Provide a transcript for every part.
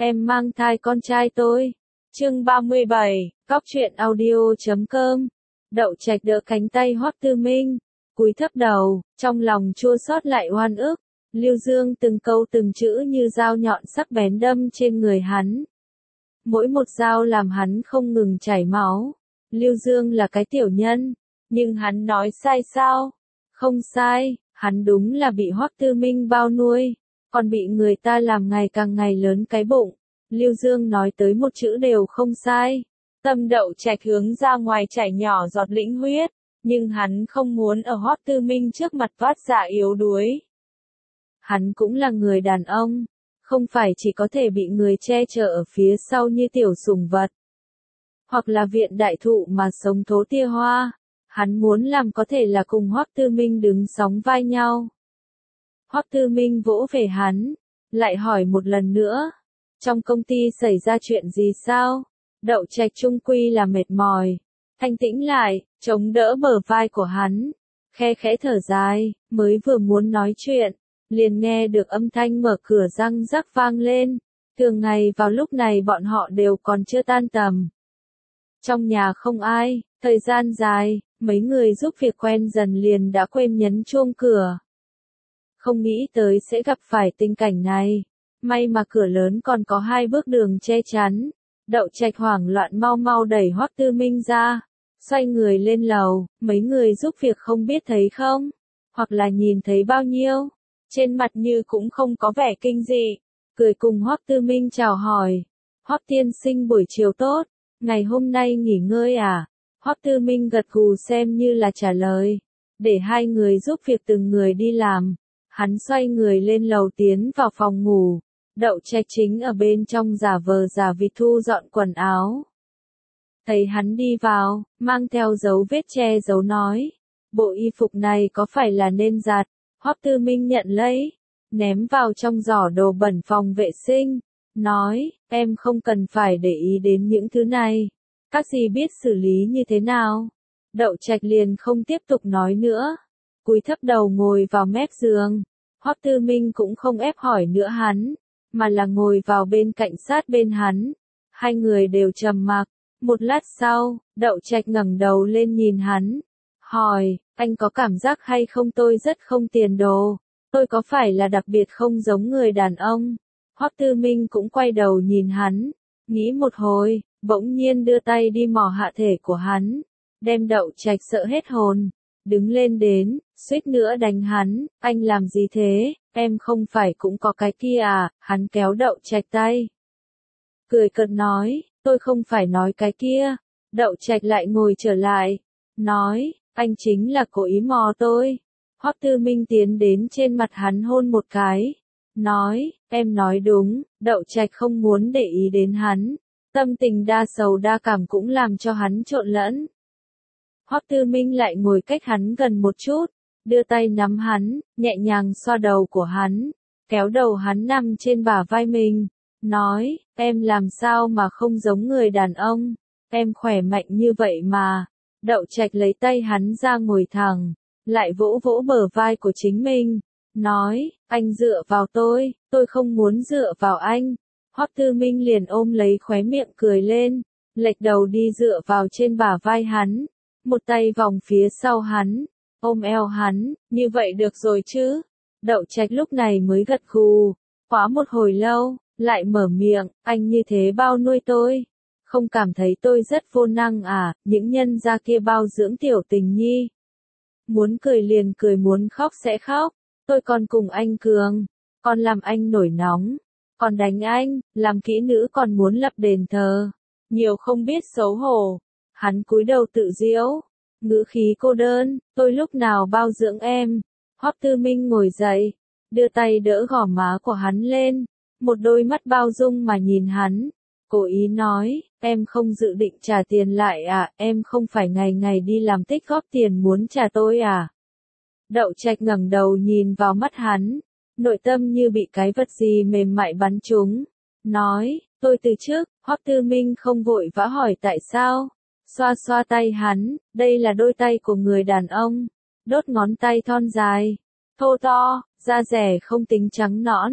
em mang thai con trai tôi. Chương 37, Cóc truyện audio.com. Đậu Trạch đỡ cánh tay Hoắc Tư Minh, cúi thấp đầu, trong lòng chua xót lại oan ức. Lưu Dương từng câu từng chữ như dao nhọn sắc bén đâm trên người hắn. Mỗi một dao làm hắn không ngừng chảy máu. Lưu Dương là cái tiểu nhân, nhưng hắn nói sai sao? Không sai, hắn đúng là bị Hoắc Tư Minh bao nuôi, còn bị người ta làm ngày càng ngày lớn cái bụng. Lưu Dương nói tới một chữ đều không sai. Tâm Đậu Trạch hướng ra ngoài chảy nhỏ giọt lĩnh huyết, nhưng hắn không muốn ở Hoắc Tư Minh trước mặt vát dạ yếu đuối. Hắn cũng là người đàn ông, không phải chỉ có thể bị người che chở ở phía sau như tiểu sủng vật, hoặc là viện đại thụ mà sống thố tia hoa. Hắn muốn làm có thể là cùng Hoắc Tư Minh đứng sóng vai nhau. Hoắc Tư Minh vỗ về hắn, lại hỏi một lần nữa, trong công ty xảy ra chuyện gì sao? Đậu Trạch trung quy là mệt mỏi, thanh tĩnh lại, chống đỡ bờ vai của hắn, khe khẽ thở dài, mới vừa muốn nói chuyện, liền nghe được âm thanh mở cửa răng rắc vang lên. Thường ngày vào lúc này bọn họ đều còn chưa tan tầm. Trong nhà không ai, thời gian dài, mấy người giúp việc quen dần liền đã quên nhấn chuông cửa. Không nghĩ tới sẽ gặp phải tình cảnh này, may mà cửa lớn còn có 2 bước đường che chắn. Đậu Trạch hoảng loạn mau mau đẩy Hoắc Tư Minh ra, xoay người lên lầu. Mấy người giúp việc không biết thấy không, hoặc là nhìn thấy bao nhiêu, trên mặt như cũng không có vẻ kinh dị, cười cùng Hoắc Tư Minh chào hỏi. Hoắc tiên sinh buổi chiều tốt, ngày hôm nay nghỉ ngơi à? Hoắc Tư Minh gật gù xem như là trả lời, để 2 người giúp việc từng người đi làm. Hắn xoay người lên lầu tiến vào phòng ngủ. Đậu Trạch chính ở bên trong giả vờ giả vịt thu dọn quần áo. Thấy hắn đi vào, mang theo dấu vết che giấu nói, bộ y phục này có phải là nên giặt? Hoắc Tư Minh nhận lấy, ném vào trong giỏ đồ bẩn phòng vệ sinh, nói, em không cần phải để ý đến những thứ này, các dì biết xử lý như thế nào. Đậu Trạch liền không tiếp tục nói nữa, cúi thấp đầu ngồi vào mép giường. Hoắc Tư Minh cũng không ép hỏi nữa hắn, mà là ngồi vào bên cạnh sát bên hắn. 2 người đều trầm mặc. Một lát sau, Đậu Trạch ngẩng đầu lên nhìn hắn, hỏi, anh có cảm giác hay không tôi rất không tiền đồ? Tôi có phải là đặc biệt không giống người đàn ông? Hoắc Tư Minh cũng quay đầu nhìn hắn, nghĩ một hồi, bỗng nhiên đưa tay đi mò hạ thể của hắn, đem Đậu Trạch sợ hết hồn, đứng lên đến, suýt nữa đánh hắn. Anh làm gì thế, em không phải cũng có cái kia à? Hắn kéo Đậu Trạch tay, cười cợt nói, tôi không phải nói cái kia. Đậu Trạch lại ngồi trở lại, nói, anh chính là cố ý mò tôi. Hoắc Tư Minh tiến đến trên mặt hắn hôn một cái, nói, em nói đúng. Đậu Trạch không muốn để ý đến hắn, tâm tình đa sầu đa cảm cũng làm cho hắn trộn lẫn. Hoắc Tư Minh lại ngồi cách hắn gần một chút, đưa tay nắm hắn, nhẹ nhàng xoa đầu của hắn, kéo đầu hắn nằm trên bả vai mình, nói, em làm sao mà không giống người đàn ông, em khỏe mạnh như vậy mà. Đậu Trạch lấy tay hắn ra ngồi thẳng, lại vỗ vỗ bờ vai của chính mình, nói, anh dựa vào tôi không muốn dựa vào anh. Hoắc Tư Minh liền ôm lấy khóe miệng cười lên, lệch đầu đi dựa vào trên bả vai hắn, một tay vòng phía sau hắn, ôm eo hắn, như vậy được rồi chứ? Đậu Trạch lúc này mới gật gù, quá một hồi lâu, lại mở miệng, anh như thế bao nuôi tôi, không cảm thấy tôi rất vô năng à? Những nhân gia kia bao dưỡng tiểu tình nhi, muốn cười liền cười, muốn khóc sẽ khóc, tôi còn cùng anh cường, còn làm anh nổi nóng, còn đánh anh, làm kỹ nữ còn muốn lập đền thờ, nhiều không biết xấu hổ. Hắn cúi đầu tự giễu, ngữ khí cô đơn, tôi lúc nào bao dưỡng em? Hoắc Tư Minh ngồi dậy, đưa tay đỡ gò má của hắn lên, một đôi mắt bao dung mà nhìn hắn, cố ý nói, em không dự định trả tiền lại à? Em không phải ngày ngày đi làm tích góp tiền muốn trả tôi à? Đậu Trạch ngẩng đầu nhìn vào mắt hắn, nội tâm như bị cái vật gì mềm mại bắn trúng, nói, tôi từ trước. Hoắc Tư Minh không vội vã hỏi tại sao, xoa xoa tay hắn, đây là đôi tay của người đàn ông, đốt ngón tay thon dài, thô to, da rẻ không tính trắng nõn,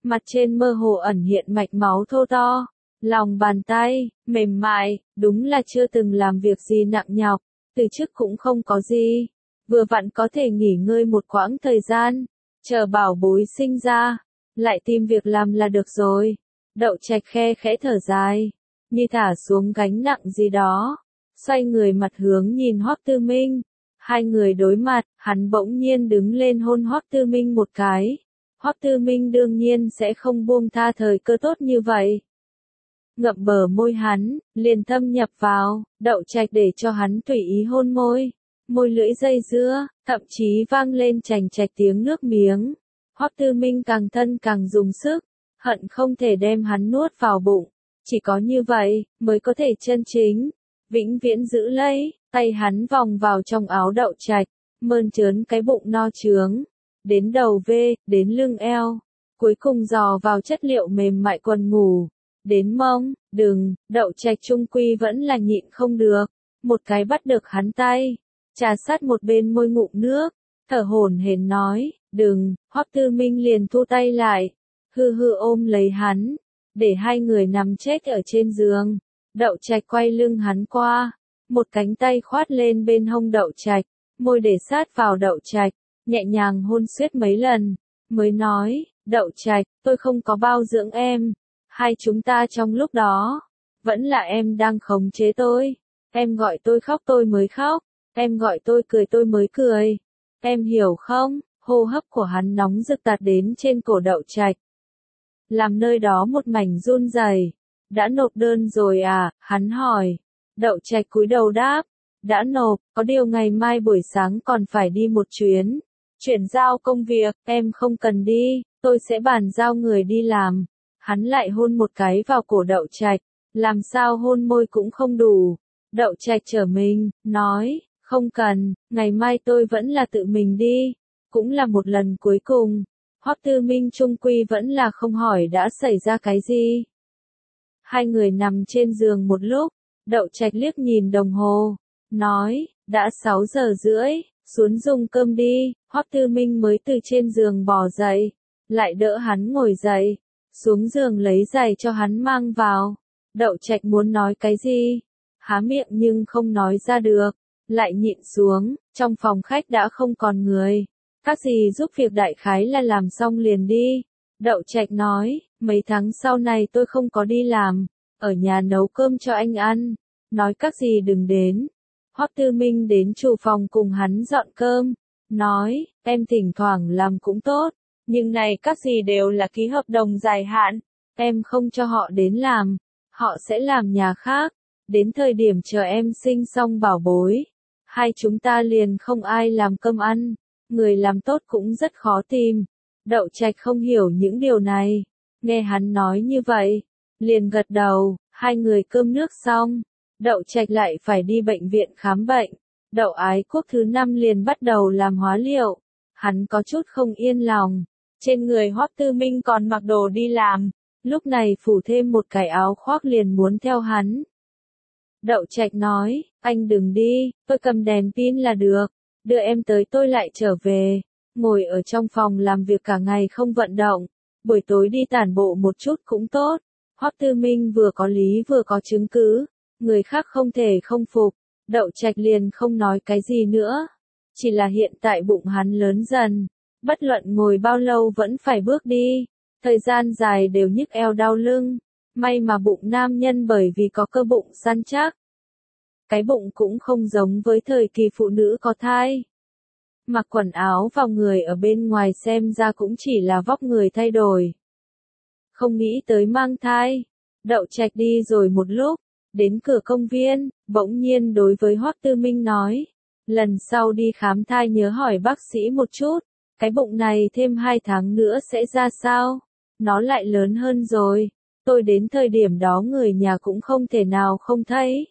mặt trên mơ hồ ẩn hiện mạch máu thô to, lòng bàn tay, mềm mại, đúng là chưa từng làm việc gì nặng nhọc, từ trước cũng không có gì, vừa vặn có thể nghỉ ngơi một quãng thời gian, chờ bảo bối sinh ra, lại tìm việc làm là được rồi. Đậu Trạch khe khẽ thở dài, như thả xuống gánh nặng gì đó, xoay người mặt hướng nhìn Hoắc Tư Minh. Hai người đối mặt, hắn bỗng nhiên đứng lên hôn Hoắc Tư Minh một cái. Hoắc Tư Minh đương nhiên sẽ không buông tha thời cơ tốt như vậy. Ngậm bờ môi hắn, liền thâm nhập vào, Đậu Trạch để cho hắn tùy ý hôn môi. Môi lưỡi dây dưa, thậm chí vang lên chành chạch tiếng nước miếng. Hoắc Tư Minh càng thân càng dùng sức, hận không thể đem hắn nuốt vào bụng. Chỉ có như vậy, mới có thể chân chính, vĩnh viễn giữ lấy. Tay hắn vòng vào trong áo Đậu Trạch, mơn trớn cái bụng no trướng, đến đầu vê, đến lưng eo, cuối cùng dò vào chất liệu mềm mại quần ngủ, đến mông, đừng, Đậu Trạch trung quy vẫn là nhịn không được, một cái bắt được hắn tay, trà sát một bên môi ngụm nước, thở hổn hển nói, đừng, Hoắc Tư Minh liền thu tay lại, hư hư ôm lấy hắn, để hai người nằm chết ở trên giường, Đậu Trạch quay lưng hắn qua. Một cánh tay khoát lên bên hông Đậu Trạch, môi để sát vào Đậu Trạch, nhẹ nhàng hôn suýt mấy lần, mới nói, Đậu Trạch, tôi không có bao dưỡng em, hai chúng ta trong lúc đó, vẫn là em đang khống chế tôi, em gọi tôi khóc tôi mới khóc, em gọi tôi cười tôi mới cười, em hiểu không? Hô hấp của hắn nóng rực tạt đến trên cổ Đậu Trạch, làm nơi đó một mảnh run rẩy. Đã nộp đơn rồi à? Hắn hỏi. Đậu Trạch cúi đầu đáp, đã nộp, có điều ngày mai buổi sáng còn phải đi một chuyến, chuyển giao công việc, em không cần đi, tôi sẽ bàn giao người đi làm. Hắn lại hôn một cái vào cổ Đậu Trạch, làm sao hôn môi cũng không đủ. Đậu Trạch trở mình, nói, không cần, ngày mai tôi vẫn là tự mình đi, cũng là một lần cuối cùng. Hoắc Tư Minh trung quy vẫn là không hỏi đã xảy ra cái gì. Hai người nằm trên giường một lúc. Đậu Trạch liếc nhìn đồng hồ, nói, đã 6 giờ rưỡi, xuống dùng cơm đi. Hoắc Tư Minh mới từ trên giường bò dậy, lại đỡ hắn ngồi dậy, xuống giường lấy giày cho hắn mang vào. Đậu Trạch muốn nói cái gì, há miệng nhưng không nói ra được, lại nhịn xuống. Trong phòng khách đã không còn người, các gì giúp việc đại khái là làm xong liền đi. Đậu Trạch nói, mấy tháng sau này tôi không có đi làm, ở nhà nấu cơm cho anh ăn, nói các gì đừng đến. Hoắc Tư Minh đến chủ phòng cùng hắn dọn cơm, nói, em thỉnh thoảng làm cũng tốt, nhưng này các gì đều là ký hợp đồng dài hạn, em không cho họ đến làm, họ sẽ làm nhà khác, đến thời điểm chờ em sinh xong bảo bối, hai chúng ta liền không ai làm cơm ăn, người làm tốt cũng rất khó tìm. Đậu Trạch không hiểu những điều này, nghe hắn nói như vậy, liền gật đầu. Hai người cơm nước xong, Đậu Trạch lại phải đi bệnh viện khám bệnh. Đậu Ái Quốc thứ 5 liền bắt đầu làm hóa liệu, hắn có chút không yên lòng. Trên người Hoắc Tư Minh còn mặc đồ đi làm, lúc này phủ thêm một cái áo khoác liền muốn theo hắn. Đậu Trạch nói, anh đừng đi, tôi cầm đèn pin là được, đưa em tới tôi lại trở về. Ngồi ở trong phòng làm việc cả ngày không vận động, buổi tối đi tản bộ một chút cũng tốt. Hoắc Tư Minh vừa có lý vừa có chứng cứ, người khác không thể không phục. Đậu Trạch liền không nói cái gì nữa, chỉ là hiện tại bụng hắn lớn dần, bất luận ngồi bao lâu vẫn phải bước đi, thời gian dài đều nhức eo đau lưng. May mà bụng nam nhân bởi vì có cơ bụng săn chắc, cái bụng cũng không giống với thời kỳ phụ nữ có thai. Mặc quần áo vào người ở bên ngoài xem ra cũng chỉ là vóc người thay đổi. Không nghĩ tới mang thai. Đậu Trạch đi rồi một lúc, đến cửa công viên, bỗng nhiên đối với Hoắc Tư Minh nói, lần sau đi khám thai nhớ hỏi bác sĩ một chút, cái bụng này thêm 2 tháng nữa sẽ ra sao? Nó lại lớn hơn rồi, tôi đến thời điểm đó người nhà cũng không thể nào không thấy.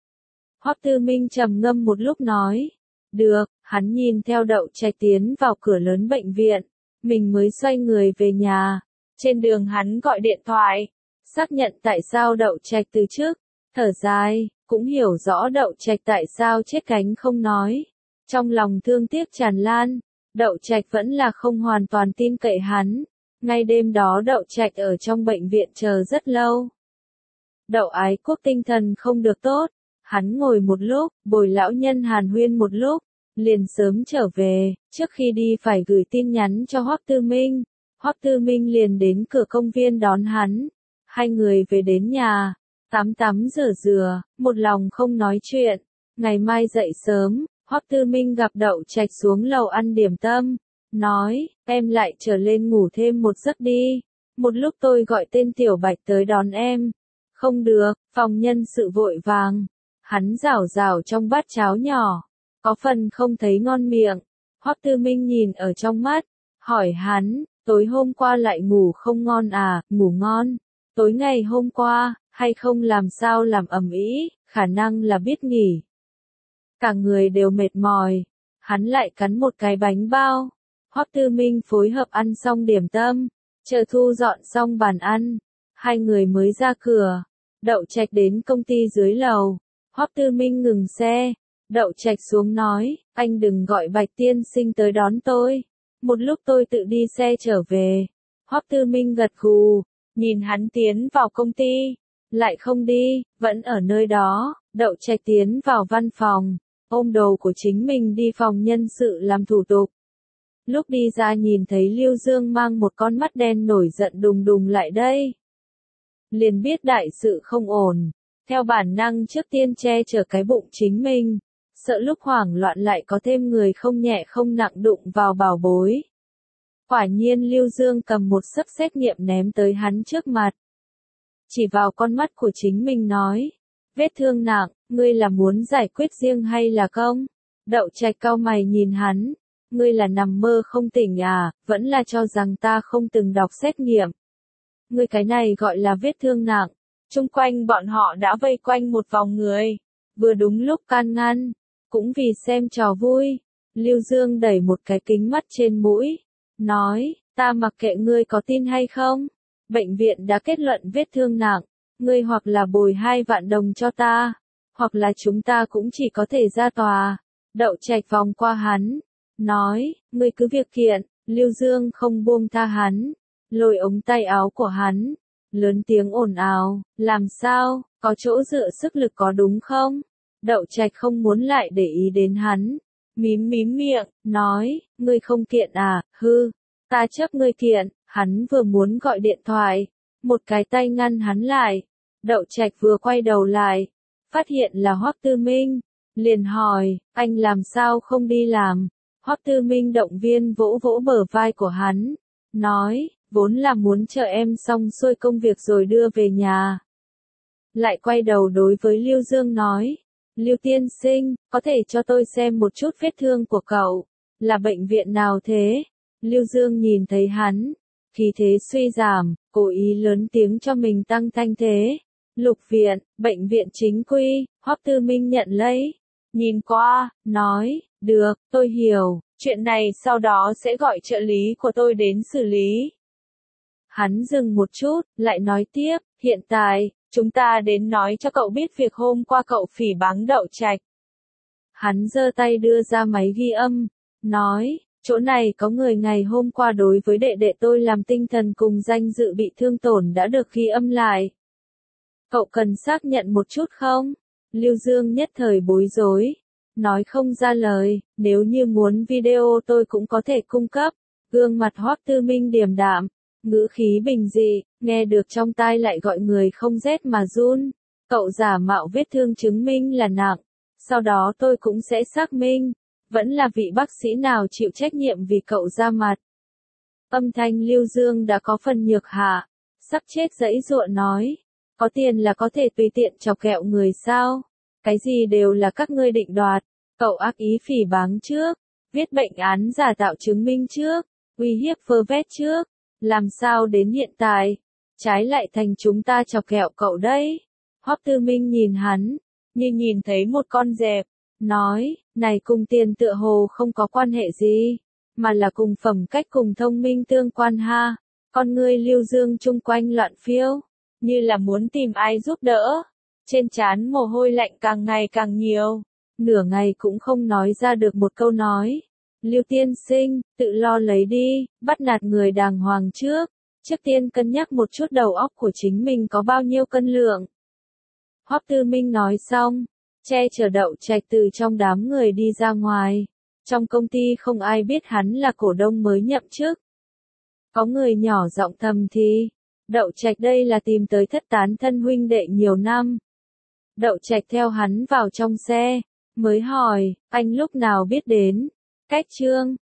Hoắc Tư Minh trầm ngâm một lúc nói, được, hắn nhìn theo Đậu Trạch tiến vào cửa lớn bệnh viện, mình mới xoay người về nhà. Trên đường hắn gọi điện thoại, xác nhận tại sao Đậu Trạch từ trước, thở dài, cũng hiểu rõ Đậu Trạch tại sao chết cánh không nói. Trong lòng thương tiếc tràn lan, Đậu Trạch vẫn là không hoàn toàn tin cậy hắn, Ngay đêm đó Đậu Trạch ở trong bệnh viện chờ rất lâu. Đậu Ái Quốc tinh thần không được tốt, hắn ngồi một lúc, bồi lão nhân hàn huyên một lúc, liền sớm trở về, trước khi đi phải gửi tin nhắn cho Hoắc Tư Minh. Hoắc Tư Minh liền đến cửa công viên đón hắn. Hai người về đến nhà, tắm rửa, một lòng không nói chuyện. Ngày mai dậy sớm, Hoắc Tư Minh gặp Đậu Trạch xuống lầu ăn điểm tâm, nói, em lại trở lên ngủ thêm một giấc đi, một lúc tôi gọi tên Tiểu Bạch tới đón em. Không được, phòng nhân sự vội vàng. Hắn rảo trong bát cháo nhỏ, có phần không thấy ngon miệng. Hoắc Tư Minh nhìn ở trong mắt, hỏi hắn, tối hôm qua lại ngủ không ngon à? Ngủ ngon. Tối ngày hôm qua, hay không làm sao làm ầm ĩ, khả năng là biết nghỉ. Cả người đều mệt mỏi, hắn lại cắn một cái bánh bao. Hoắc Tư Minh phối hợp ăn xong điểm tâm, chờ thu dọn xong bàn ăn, hai người mới ra cửa. Đậu Trạch đến công ty dưới lầu, Hoắc Tư Minh ngừng xe, Đậu Trạch xuống nói, anh đừng gọi Bạch tiên sinh tới đón tôi, một lúc tôi tự đi xe trở về. Hoắc Tư Minh gật gù, nhìn hắn tiến vào công ty, lại không đi, vẫn ở nơi đó. Đậu Trạch tiến vào văn phòng, ôm đồ của chính mình đi phòng nhân sự làm thủ tục. Lúc đi ra nhìn thấy Lưu Dương mang một con mắt đen nổi giận đùng đùng lại đây. Liền biết đại sự không ổn, theo bản năng trước tiên che chở cái bụng chính mình, sợ lúc hoảng loạn lại có thêm người không nhẹ không nặng đụng vào bảo bối. Quả nhiên Lưu Dương cầm một xấp xét nghiệm ném tới hắn trước mặt. Chỉ vào con mắt của chính mình nói, vết thương nặng, ngươi là muốn giải quyết riêng hay là không? Đậu Trạch cau mày nhìn hắn, ngươi là nằm mơ không tỉnh à, vẫn là cho rằng ta không từng đọc xét nghiệm. Ngươi cái này gọi là vết thương nặng. Chung quanh bọn họ đã vây quanh một vòng người, vừa đúng lúc can ngăn, cũng vì xem trò vui. Lưu Dương đẩy một cái kính mắt trên mũi, nói, ta mặc kệ ngươi có tin hay không, bệnh viện đã kết luận vết thương nặng, ngươi hoặc là bồi 2 vạn đồng cho ta, hoặc là chúng ta cũng chỉ có thể ra tòa. Đậu Trạch vòng qua hắn, nói, ngươi cứ việc kiện. Lưu Dương không buông tha hắn, lôi ống tay áo của hắn, lớn tiếng ồn ào, làm sao, có chỗ dựa sức lực có đúng không? Đậu Trạch không muốn lại để ý đến hắn, mím miệng, nói, ngươi không kiện à, hư, ta chấp ngươi kiện. Hắn vừa muốn gọi điện thoại, một cái tay ngăn hắn lại. Đậu Trạch vừa quay đầu lại, phát hiện là Hoắc Tư Minh, liền hỏi, anh làm sao không đi làm? Hoắc Tư Minh động viên vỗ bờ vai của hắn, nói, vốn là muốn chờ em xong xuôi công việc rồi đưa về nhà. Lại quay đầu đối với Lưu Dương nói, Lưu tiên sinh, có thể cho tôi xem một chút vết thương của cậu, là bệnh viện nào thế? Lưu Dương nhìn thấy hắn, khí thế suy giảm, cố ý lớn tiếng cho mình tăng thanh thế. Lục viện, bệnh viện chính quy. Hoắc Tư Minh nhận lấy, nhìn qua, nói, được, tôi hiểu, chuyện này sau đó sẽ gọi trợ lý của tôi đến xử lý. Hắn dừng một chút, lại nói tiếp, hiện tại, chúng ta đến nói cho cậu biết việc hôm qua cậu phỉ báng Đậu Trạch. Hắn giơ tay đưa ra máy ghi âm, nói, chỗ này có người ngày hôm qua đối với đệ đệ tôi làm tinh thần cùng danh dự bị thương tổn đã được ghi âm lại. Cậu cần xác nhận một chút không? Lưu Dương nhất thời bối rối, nói không ra lời, nếu như muốn video tôi cũng có thể cung cấp. Gương mặt Hoắc Tư Minh điềm đạm, ngữ khí bình dị, nghe được trong tai lại gọi người không rét mà run. Cậu giả mạo vết thương chứng minh là nặng, sau đó tôi cũng sẽ xác minh, vẫn là vị bác sĩ nào chịu trách nhiệm vì cậu ra mặt. Âm thanh Lưu Dương đã có phần nhược hạ, sắp chết giãy giụa nói, có tiền là có thể tùy tiện chọc ghẹo người sao? Cái gì đều là các ngươi định đoạt, cậu ác ý phỉ báng trước, viết bệnh án giả tạo chứng minh trước, uy hiếp vơ vét trước, làm sao đến hiện tại, trái lại thành chúng ta chọc ghẹo cậu đấy. Hoắc Tư Minh nhìn hắn, như nhìn thấy một con dẹp, nói, này cùng tiền tựa hồ không có quan hệ gì, mà là cùng phẩm cách cùng thông minh tương quan ha. Con ngươi Lưu Dương chung quanh loạn phiêu, như là muốn tìm ai giúp đỡ. Trên trán mồ hôi lạnh càng ngày càng nhiều, nửa ngày cũng không nói ra được một câu nói. Lưu tiên sinh, tự lo lấy đi, bắt nạt người đàng hoàng trước. Trước tiên cân nhắc một chút đầu óc của chính mình có bao nhiêu cân lượng. Hoắc Tư Minh nói xong, che chở Đậu Trạch từ trong đám người đi ra ngoài. Trong công ty không ai biết hắn là cổ đông mới nhậm chức. Có người nhỏ giọng thầm thì, Đậu Trạch đây là tìm tới thất tán thân huynh đệ nhiều năm. Đậu Trạch theo hắn vào trong xe, mới hỏi, anh lúc nào biết đến? Cách Trương,